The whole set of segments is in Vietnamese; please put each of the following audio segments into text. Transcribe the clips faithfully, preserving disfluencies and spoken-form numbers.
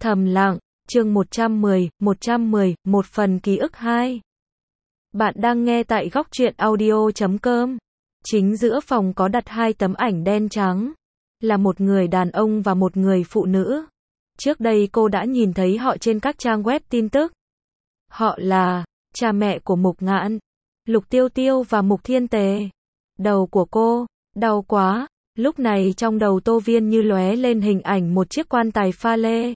Thầm lặng, chương một trăm mười, một trăm mười, một phần ký ức hai. Bạn đang nghe tại góc truyện audio chấm com. Chính giữa phòng có đặt hai tấm ảnh đen trắng. Là một người đàn ông và một người phụ nữ. Trước đây cô đã nhìn thấy họ trên các trang web tin tức. Họ là cha mẹ của Mục Ngạn, Lục Tiêu Tiêu và Mục Thiên Tề. Đầu của cô đau quá. Lúc này trong đầu Tô Viên như lóe lên hình ảnh một chiếc quan tài pha lê.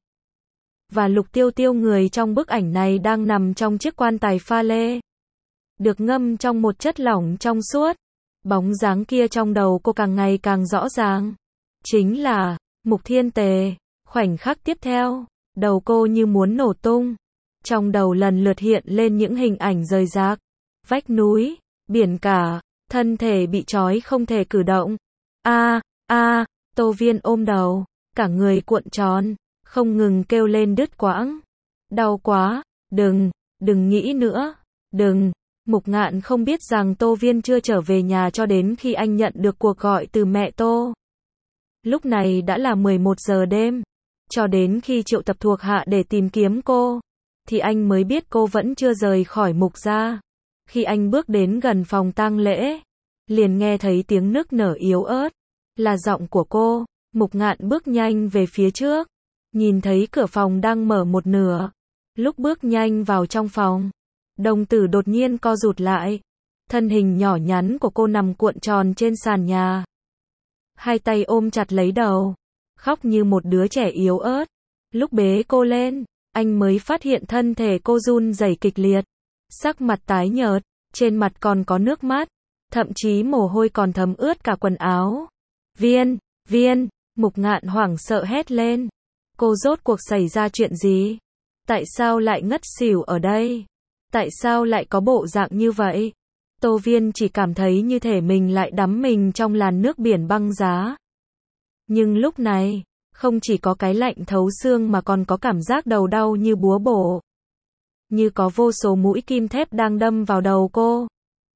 Và Lục Tiêu Tiêu người trong bức ảnh này đang nằm trong chiếc quan tài pha lê. Được ngâm trong một chất lỏng trong suốt. Bóng dáng kia trong đầu cô càng ngày càng rõ ràng. Chính là Mục Thiên Tề. Khoảnh khắc tiếp theo, đầu cô như muốn nổ tung. Trong đầu lần lượt hiện lên những hình ảnh rời rạc. Vách núi, biển cả, thân thể bị trói không thể cử động. A, a, Tô Viên ôm đầu, cả người cuộn tròn, không ngừng kêu lên đứt quãng. Đau quá, đừng, đừng nghĩ nữa, đừng. Mục Ngạn không biết rằng Tô Viên chưa trở về nhà cho đến khi anh nhận được cuộc gọi từ mẹ Tô. Lúc này đã là mười một giờ đêm, cho đến khi triệu tập thuộc hạ để tìm kiếm cô, thì anh mới biết cô vẫn chưa rời khỏi Mục gia. Khi anh bước đến gần phòng tang lễ, liền nghe thấy tiếng nức nở yếu ớt, là giọng của cô. Mục Ngạn bước nhanh về phía trước, nhìn thấy cửa phòng đang mở một nửa. Lúc bước nhanh vào trong phòng, đồng tử đột nhiên co rụt lại. Thân hình nhỏ nhắn của cô nằm cuộn tròn trên sàn nhà. Hai tay ôm chặt lấy đầu, khóc như một đứa trẻ yếu ớt. Lúc bế cô lên, anh mới phát hiện thân thể cô run rẩy kịch liệt. Sắc mặt tái nhợt, trên mặt còn có nước mắt, thậm chí mồ hôi còn thấm ướt cả quần áo. Viên, Viên, Mục Ngạn hoảng sợ hét lên. Cô rốt cuộc xảy ra chuyện gì? Tại sao lại ngất xỉu ở đây? Tại sao lại có bộ dạng như vậy? Tô Viên chỉ cảm thấy như thể mình lại đắm mình trong làn nước biển băng giá. Nhưng lúc này, không chỉ có cái lạnh thấu xương mà còn có cảm giác đầu đau như búa bổ. Như có vô số mũi kim thép đang đâm vào đầu cô.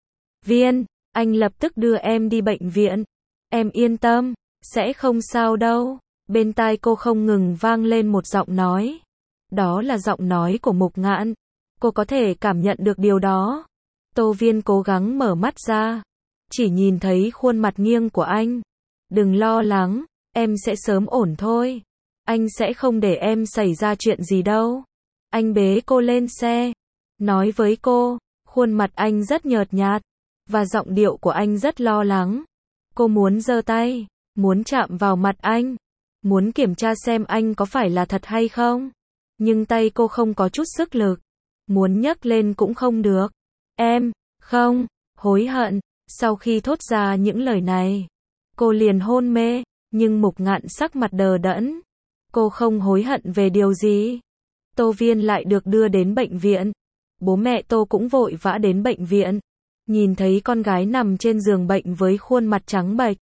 Viên, anh lập tức đưa em đi bệnh viện. Em yên tâm, sẽ không sao đâu. Bên tai cô không ngừng vang lên một giọng nói. Đó là giọng nói của Mục Ngạn. Cô có thể cảm nhận được điều đó. Tô Viên cố gắng mở mắt ra, chỉ nhìn thấy khuôn mặt nghiêng của anh. Đừng lo lắng, em sẽ sớm ổn thôi. Anh sẽ không để em xảy ra chuyện gì đâu. Anh bế cô lên xe, nói với cô, khuôn mặt anh rất nhợt nhạt, và giọng điệu của anh rất lo lắng. Cô muốn giơ tay, muốn chạm vào mặt anh, muốn kiểm tra xem anh có phải là thật hay không. Nhưng tay cô không có chút sức lực, muốn nhấc lên cũng không được. Em, không, hối hận. Sau khi thốt ra những lời này, cô liền hôn mê, nhưng Mục Ngạn sắc mặt đờ đẫn. Cô không hối hận về điều gì. Tô Viên lại được đưa đến bệnh viện. Bố mẹ Tô cũng vội vã đến bệnh viện. Nhìn thấy con gái nằm trên giường bệnh với khuôn mặt trắng bệch.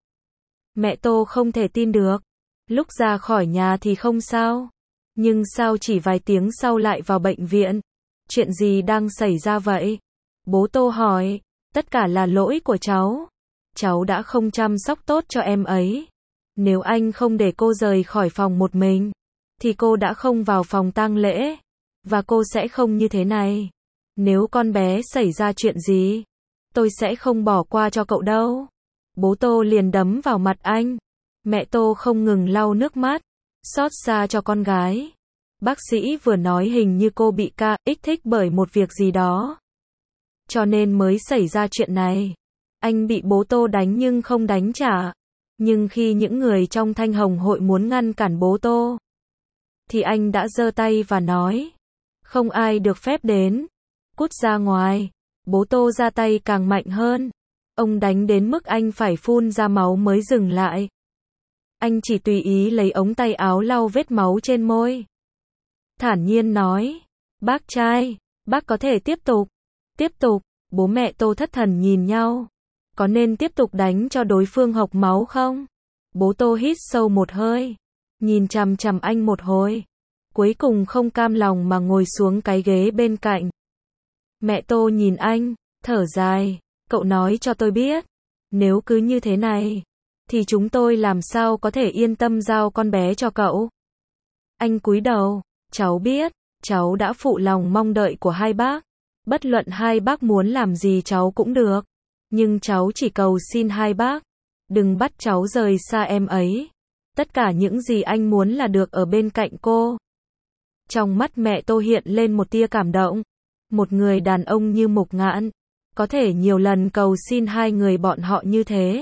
Mẹ Tô không thể tin được. Lúc ra khỏi nhà thì không sao. Nhưng sao chỉ vài tiếng sau lại vào bệnh viện? Chuyện gì đang xảy ra vậy? Bố Tô hỏi. Tất cả là lỗi của cháu. Cháu đã không chăm sóc tốt cho em ấy. Nếu anh không để cô rời khỏi phòng một mình, thì cô đã không vào phòng tang lễ. Và cô sẽ không như thế này. Nếu con bé xảy ra chuyện gì, tôi sẽ không bỏ qua cho cậu đâu. Bố Tô liền đấm vào mặt anh. Mẹ Tô không ngừng lau nước mắt, xót xa cho con gái. Bác sĩ vừa nói hình như cô bị ca kích thích bởi một việc gì đó, cho nên mới xảy ra chuyện này. Anh bị bố Tô đánh nhưng không đánh trả. Nhưng khi những người trong Thanh Hồng hội muốn ngăn cản bố Tô, thì anh đã giơ tay và nói, không ai được phép đến, cút ra ngoài. Bố Tô ra tay càng mạnh hơn. Ông đánh đến mức anh phải phun ra máu mới dừng lại. Anh chỉ tùy ý lấy ống tay áo lau vết máu trên môi. Thản nhiên nói, bác trai, bác có thể tiếp tục. Tiếp tục, bố mẹ Tô thất thần nhìn nhau. Có nên tiếp tục đánh cho đối phương hộc máu không? Bố Tô hít sâu một hơi, nhìn chằm chằm anh một hồi. Cuối cùng không cam lòng mà ngồi xuống cái ghế bên cạnh. Mẹ Tô nhìn anh, thở dài, cậu nói cho tôi biết, nếu cứ như thế này, thì chúng tôi làm sao có thể yên tâm giao con bé cho cậu. Anh cúi đầu, Cháu biết, cháu đã phụ lòng mong đợi của hai bác. Bất luận hai bác muốn làm gì cháu cũng được. Nhưng cháu chỉ cầu xin hai bác, đừng bắt cháu rời xa em ấy. Tất cả những gì anh muốn là được ở bên cạnh cô. Trong mắt mẹ Tô hiện lên một tia cảm động. Một người đàn ông như Mục Ngạn, có thể nhiều lần cầu xin hai người bọn họ như thế.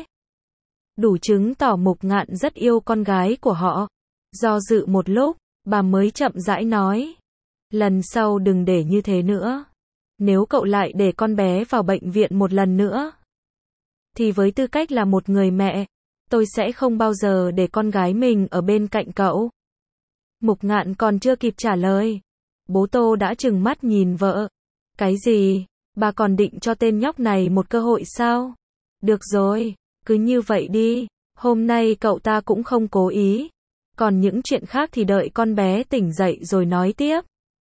Đủ chứng tỏ Mục Ngạn rất yêu con gái của họ. Do dự một lúc, bà mới chậm rãi nói. Lần sau đừng để như thế nữa. Nếu cậu lại để con bé vào bệnh viện một lần nữa, thì với tư cách là một người mẹ, tôi sẽ không bao giờ để con gái mình ở bên cạnh cậu. Mục Ngạn còn chưa kịp trả lời, bố Tô đã trừng mắt nhìn vợ. Cái gì? Bà còn định cho tên nhóc này một cơ hội sao? Được rồi, cứ như vậy đi. Hôm nay cậu ta cũng không cố ý. Còn những chuyện khác thì đợi con bé tỉnh dậy rồi nói tiếp.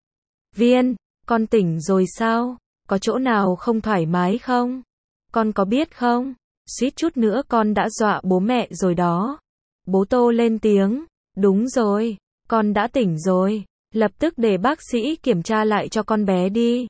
Viên, con tỉnh rồi sao? Có chỗ nào không thoải mái không? Con có biết không? Suýt chút nữa con đã dọa bố mẹ rồi đó. Bố Tô lên tiếng. Đúng rồi, con đã tỉnh rồi. Lập tức để bác sĩ kiểm tra lại cho con bé đi.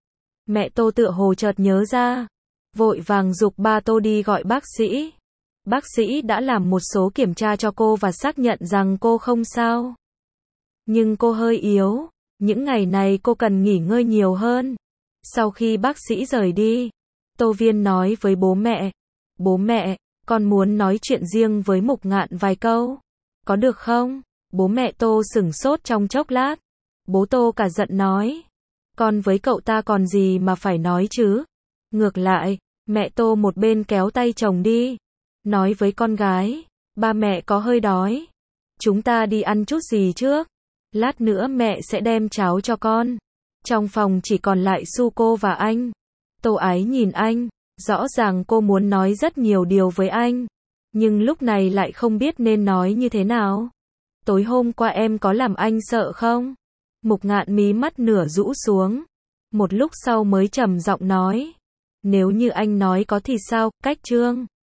Mẹ Tô tựa hồ chợt nhớ ra. Vội vàng giục ba Tô đi gọi bác sĩ. Bác sĩ đã làm một số kiểm tra cho cô và xác nhận rằng cô không sao. Nhưng cô hơi yếu. Những ngày này cô cần nghỉ ngơi nhiều hơn. Sau khi bác sĩ rời đi, Tô Viên nói với bố mẹ. Bố mẹ, con muốn nói chuyện riêng với Mục Ngạn vài câu. Có được không? Bố mẹ Tô sửng sốt trong chốc lát. Bố Tô cả giận nói. Con với cậu ta còn gì mà phải nói chứ? Ngược lại, mẹ Tô một bên kéo tay chồng đi. Nói với con gái. Ba mẹ có hơi đói. Chúng ta đi ăn chút gì trước? Lát nữa mẹ sẽ đem cháo cho con. Trong phòng chỉ còn lại Su cô và anh. Tô Ái nhìn anh. Rõ ràng cô muốn nói rất nhiều điều với anh. Nhưng lúc này lại không biết nên nói như thế nào. Tối hôm qua em có làm anh sợ không? Mục Ngạn mí mắt nửa rũ xuống. Một lúc sau mới trầm giọng nói. Nếu như anh nói có thì sao, Cách Trương?